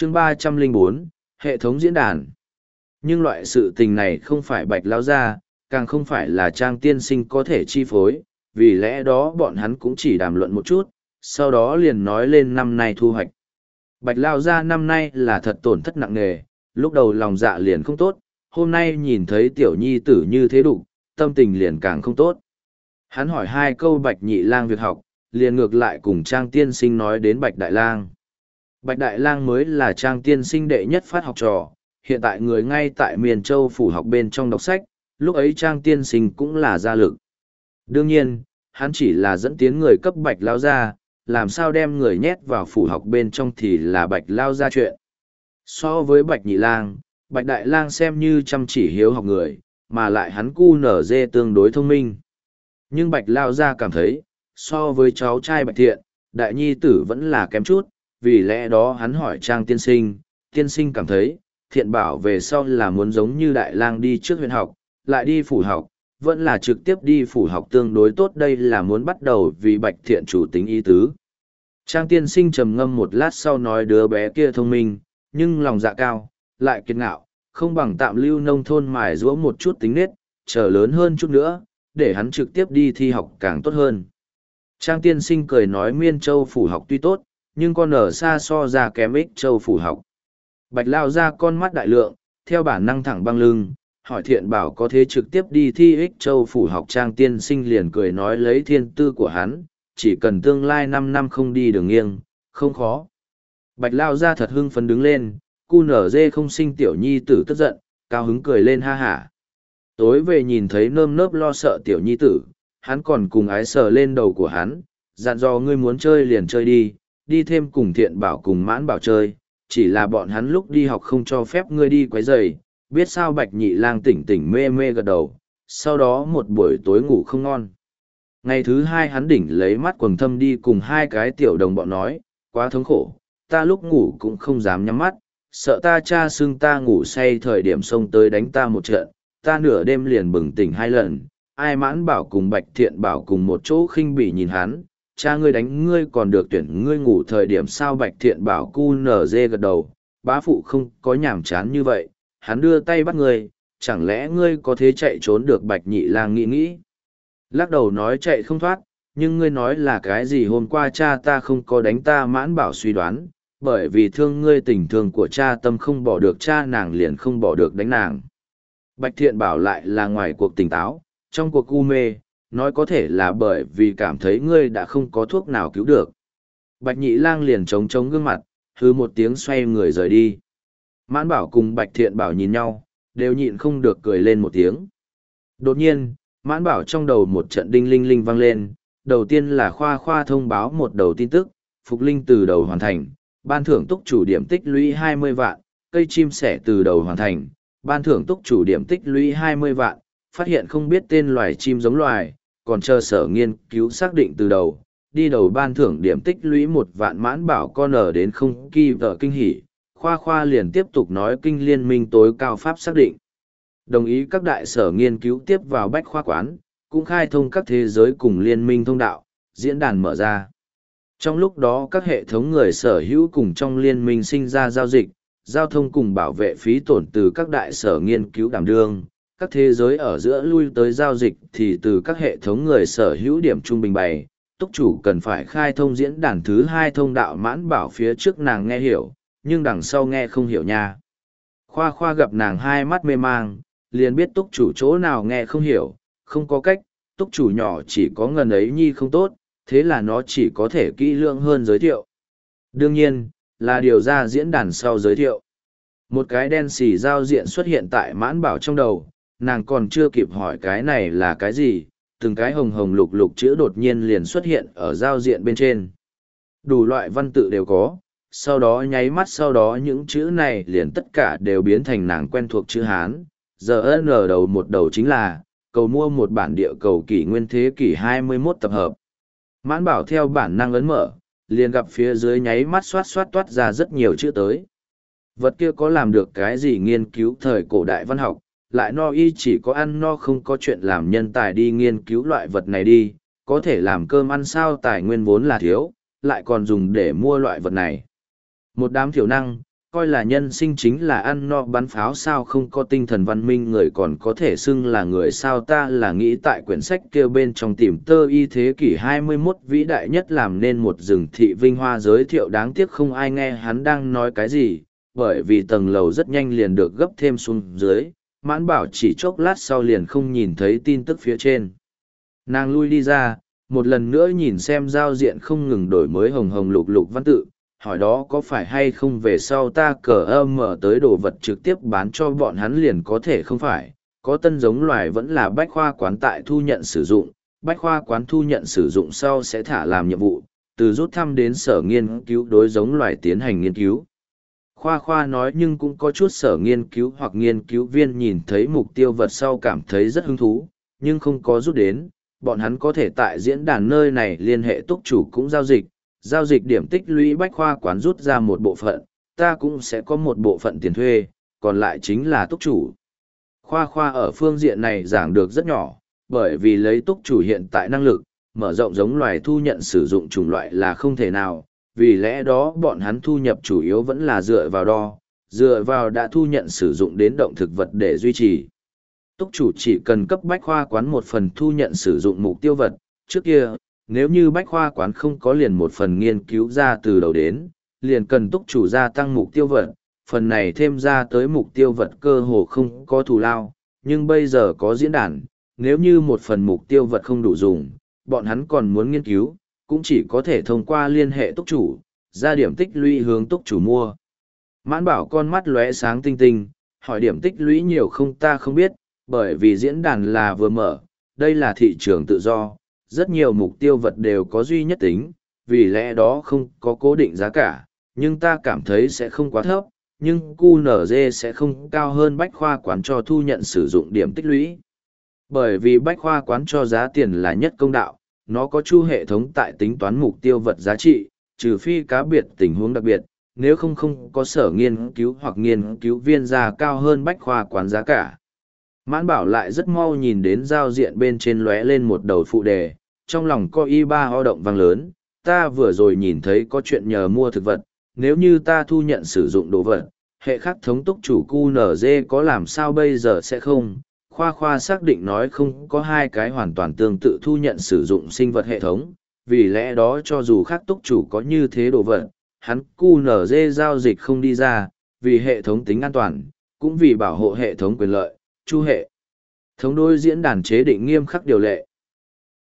chương 304, hệ thống diễn đàn. Nhưng loại sự tình này không phải Bạch Lão gia, càng không phải là Trang tiên sinh có thể chi phối, vì lẽ đó bọn hắn cũng chỉ đàm luận một chút, sau đó liền nói lên năm nay thu hoạch. Bạch Lão gia năm nay là thật tổn thất nặng nề, lúc đầu lòng dạ liền không tốt, hôm nay nhìn thấy tiểu nhi tử như thế đủ, tâm tình liền càng không tốt. Hắn hỏi hai câu Bạch Nhị Lang việc học, liền ngược lại cùng Trang tiên sinh nói đến Bạch Đại Lang. Bạch Đại Lang mới là Trang tiên sinh đệ nhất phát học trò, hiện tại người ngay tại miền châu phủ học bên trong đọc sách, lúc ấy Trang tiên sinh cũng là gia lực. Đương nhiên, hắn chỉ là dẫn tiến người cấp Bạch Lao gia, làm sao đem người nhét vào phủ học bên trong thì là Bạch Lao gia chuyện. So với Bạch Nhị Lang, Bạch Đại Lang xem như chăm chỉ hiếu học người, mà lại hắn cu nở dê tương đối thông minh. Nhưng Bạch Lao gia cảm thấy, so với cháu trai Bạch Thiện, đại nhi tử vẫn là kém chút, vì lẽ đó hắn hỏi Trang tiên sinh cảm thấy, Thiện bảo về sau là muốn giống như Đại Lang đi trước huyện học, lại đi phủ học, vẫn là trực tiếp đi phủ học tương đối tốt, đây là muốn bắt đầu vì Bạch Thiện chủ tính ý tứ. Trang tiên sinh trầm ngâm một lát sau nói đứa bé kia thông minh, nhưng lòng dạ cao, lại kiệt ngạo, không bằng tạm lưu nông thôn mài giũa một chút tính nết, chờ lớn hơn chút nữa, để hắn trực tiếp đi thi học càng tốt hơn. Trang tiên sinh cười nói Miên Châu phủ học tuy tốt, nhưng con ở xa so ra kém Ích Châu phủ học. Bạch Lao ra con mắt đại lượng, theo bản năng thẳng băng lưng, hỏi Thiện bảo có thế trực tiếp đi thi Ích Châu phủ học. Trang tiên sinh liền cười nói lấy thiên tư của hắn, chỉ cần tương lai 5 năm không đi đường nghiêng, không khó. Bạch Lao ra thật hưng phấn đứng lên, cu nở dê không sinh tiểu nhi tử tức giận, cao hứng cười lên ha hả. Tối về nhìn thấy nơm nớp lo sợ tiểu nhi tử, hắn còn cùng ái sờ lên đầu của hắn, dặn dò ngươi muốn chơi liền chơi đi, đi thêm cùng Thiện bảo cùng Mãn bảo chơi, chỉ là bọn hắn lúc đi học không cho phép ngươi đi quấy rầy. Biết sao Bạch Nhị Lang tỉnh tỉnh mê mê gật đầu, sau đó một buổi tối ngủ không ngon. Ngày thứ hai hắn đỉnh lấy mắt quầng thâm đi cùng hai cái tiểu đồng bọn nói, quá thống khổ, ta lúc ngủ cũng không dám nhắm mắt, sợ ta cha xưng ta ngủ say thời điểm xông tới đánh ta một trận, ta nửa đêm liền bừng tỉnh 2 lần, ai Mãn bảo cùng Bạch Thiện bảo cùng một chỗ khinh bỉ nhìn hắn, cha ngươi đánh ngươi còn được tuyển ngươi ngủ thời điểm sao. Bạch Thiện bảo cu nở dê gật đầu, bá phụ không có nhảm chán như vậy, hắn đưa tay bắt ngươi, chẳng lẽ ngươi có thế chạy trốn được. Bạch Nhị Lang nghĩ, lắc đầu nói chạy không thoát, nhưng ngươi nói là cái gì hôm qua cha ta không có đánh ta. Mãn bảo suy đoán, bởi vì thương ngươi tình thương của cha tâm không bỏ được cha nàng liền không bỏ được đánh nàng. Bạch Thiện bảo lại là ngoài cuộc tỉnh táo, trong cuộc u mê, nói có thể là bởi vì cảm thấy ngươi đã không có thuốc nào cứu được. Bạch Nhị Lang liền trống gương mặt, hứ một tiếng xoay người rời đi. Mãn bảo cùng Bạch Thiện bảo nhìn nhau, đều nhịn không được cười lên một tiếng. Đột nhiên, Mãn bảo trong đầu một trận đinh linh linh vang lên, đầu tiên là khoa thông báo một đầu tin tức, phục linh từ đầu hoàn thành, ban thưởng túc chủ điểm tích lũy 20 vạn, cây chim sẻ từ đầu hoàn thành, ban thưởng túc chủ điểm tích lũy 20 vạn, phát hiện không biết tên loài chim giống loài, còn chờ sở nghiên cứu xác định từ đầu, đi đầu ban thưởng điểm tích lũy 1 vạn. Mãn bảo con ở đến không kỳ vợ kinh hỉ, khoa liền tiếp tục nói kinh liên minh tối cao pháp xác định. Đồng ý các đại sở nghiên cứu tiếp vào bách khoa quán, cũng khai thông các thế giới cùng liên minh thông đạo, diễn đàn mở ra. Trong lúc đó các hệ thống người sở hữu cùng trong liên minh sinh ra giao dịch, giao thông cùng bảo vệ phí tổn từ các đại sở nghiên cứu đảm đương, các thế giới ở giữa lui tới giao dịch thì từ các hệ thống người sở hữu điểm trung bình bày. Túc chủ cần phải khai thông diễn đàn thứ 2 thông đạo. Mãn bảo phía trước nàng nghe hiểu, nhưng đằng sau nghe không hiểu nha. Khoa gặp nàng hai mắt mê mang, liền biết túc chủ chỗ nào nghe không hiểu, không có cách, túc chủ nhỏ chỉ có ngần ấy nhi không tốt, thế là nó chỉ có thể kỹ lưỡng hơn giới thiệu. Đương nhiên, là điều ra diễn đàn sau giới thiệu. Một cái đen xì giao diện xuất hiện tại Mãn bảo trong đầu, nàng còn chưa kịp hỏi cái này là cái gì, từng cái hồng hồng lục lục chữ đột nhiên liền xuất hiện ở giao diện bên trên. Đủ loại văn tự đều có, sau đó nháy mắt sau đó những chữ này liền tất cả đều biến thành nàng quen thuộc chữ Hán. Giờ N đầu một đầu chính là, cầu mua một bản địa cầu kỷ nguyên thế kỷ 21 tập hợp. Mãn bảo theo bản năng ấn mở, liền gặp phía dưới nháy mắt xoát toát ra rất nhiều chữ tới. Vật kia có làm được cái gì nghiên cứu thời cổ đại văn học, lại no y chỉ có ăn no không có chuyện làm nhân tài đi nghiên cứu loại vật này đi, có thể làm cơm ăn sao tài nguyên vốn là thiếu, lại còn dùng để mua loại vật này. Một đám thiểu năng, coi là nhân sinh chính là ăn no bắn pháo sao, không có tinh thần văn minh người còn có thể xưng là người sao. Ta là nghĩ tại quyển sách kêu bên trong tìm tơ y thế kỷ 21 vĩ đại nhất làm nên một rừng thị vinh hoa giới thiệu, đáng tiếc không ai nghe hắn đang nói cái gì, bởi vì tầng lầu rất nhanh liền được gấp thêm xuống dưới. Mãn Bảo chỉ chốc lát sau liền không nhìn thấy tin tức phía trên. Nàng lui đi ra, một lần nữa nhìn xem giao diện không ngừng đổi mới hồng hồng lục lục văn tự, hỏi đó có phải hay không về sau ta mở tới đồ vật trực tiếp bán cho bọn hắn liền có thể không phải, có tân giống loài vẫn là bách khoa quán tại thu nhận sử dụng, bách khoa quán thu nhận sử dụng sau sẽ thả làm nhiệm vụ, từ rút thăm đến sở nghiên cứu đối giống loài tiến hành nghiên cứu. Khoa nói, nhưng cũng có chút sở nghiên cứu hoặc nghiên cứu viên nhìn thấy mục tiêu vật sau cảm thấy rất hứng thú, nhưng không có rút đến, bọn hắn có thể tại diễn đàn nơi này liên hệ túc chủ cũng giao dịch điểm tích lũy bách khoa quán rút ra một bộ phận, ta cũng sẽ có một bộ phận tiền thuê, còn lại chính là túc chủ. Khoa ở phương diện này giảng được rất nhỏ, bởi vì lấy túc chủ hiện tại năng lực, mở rộng giống loài thu nhận sử dụng chủng loại là không thể nào, vì lẽ đó bọn hắn thu nhập chủ yếu vẫn là dựa vào đã thu nhận sử dụng đến động thực vật để duy trì. Túc chủ chỉ cần cấp bách khoa quán một phần thu nhận sử dụng mục tiêu vật, trước kia, nếu như bách khoa quán không có liền một phần nghiên cứu ra từ đầu đến, liền cần túc chủ gia tăng mục tiêu vật, phần này thêm ra tới mục tiêu vật cơ hồ không có thù lao, nhưng bây giờ có diễn đàn, nếu như một phần mục tiêu vật không đủ dùng, bọn hắn còn muốn nghiên cứu, cũng chỉ có thể thông qua liên hệ túc chủ, ra điểm tích lũy hướng túc chủ mua. Mãn Bảo con mắt lóe sáng tinh tinh, hỏi điểm tích lũy nhiều không ta không biết, bởi vì diễn đàn là vừa mở, đây là thị trường tự do, rất nhiều mục tiêu vật đều có duy nhất tính, vì lẽ đó không có cố định giá cả, nhưng ta cảm thấy sẽ không quá thấp, nhưng QNZ sẽ không cao hơn bách khoa quán cho thu nhận sử dụng điểm tích lũy. Bởi vì bách khoa quán cho giá tiền là nhất công đạo, nó có chu hệ thống tại tính toán mục tiêu vật giá trị, trừ phi cá biệt tình huống đặc biệt, nếu không có sở nghiên cứu hoặc nghiên cứu viên giá cao hơn bách khoa quán giá cả. Mãn Bảo lại rất mau nhìn đến giao diện bên trên lóe lên một đầu phụ đề, trong lòng có y ba ho động vang lớn, ta vừa rồi nhìn thấy có chuyện nhờ mua thực vật, nếu như ta thu nhận sử dụng đồ vật, hệ khắc thống túc chủ QNZ có làm sao bây giờ sẽ không? Khoa xác định nói không có hai cái hoàn toàn tương tự thu nhận sử dụng sinh vật hệ thống, vì lẽ đó cho dù khắc túc chủ có như thế đồ vật, hắn QNZ giao dịch không đi ra, vì hệ thống tính an toàn, cũng vì bảo hộ hệ thống quyền lợi, chu hệ thống đối diễn đàn chế định nghiêm khắc điều lệ,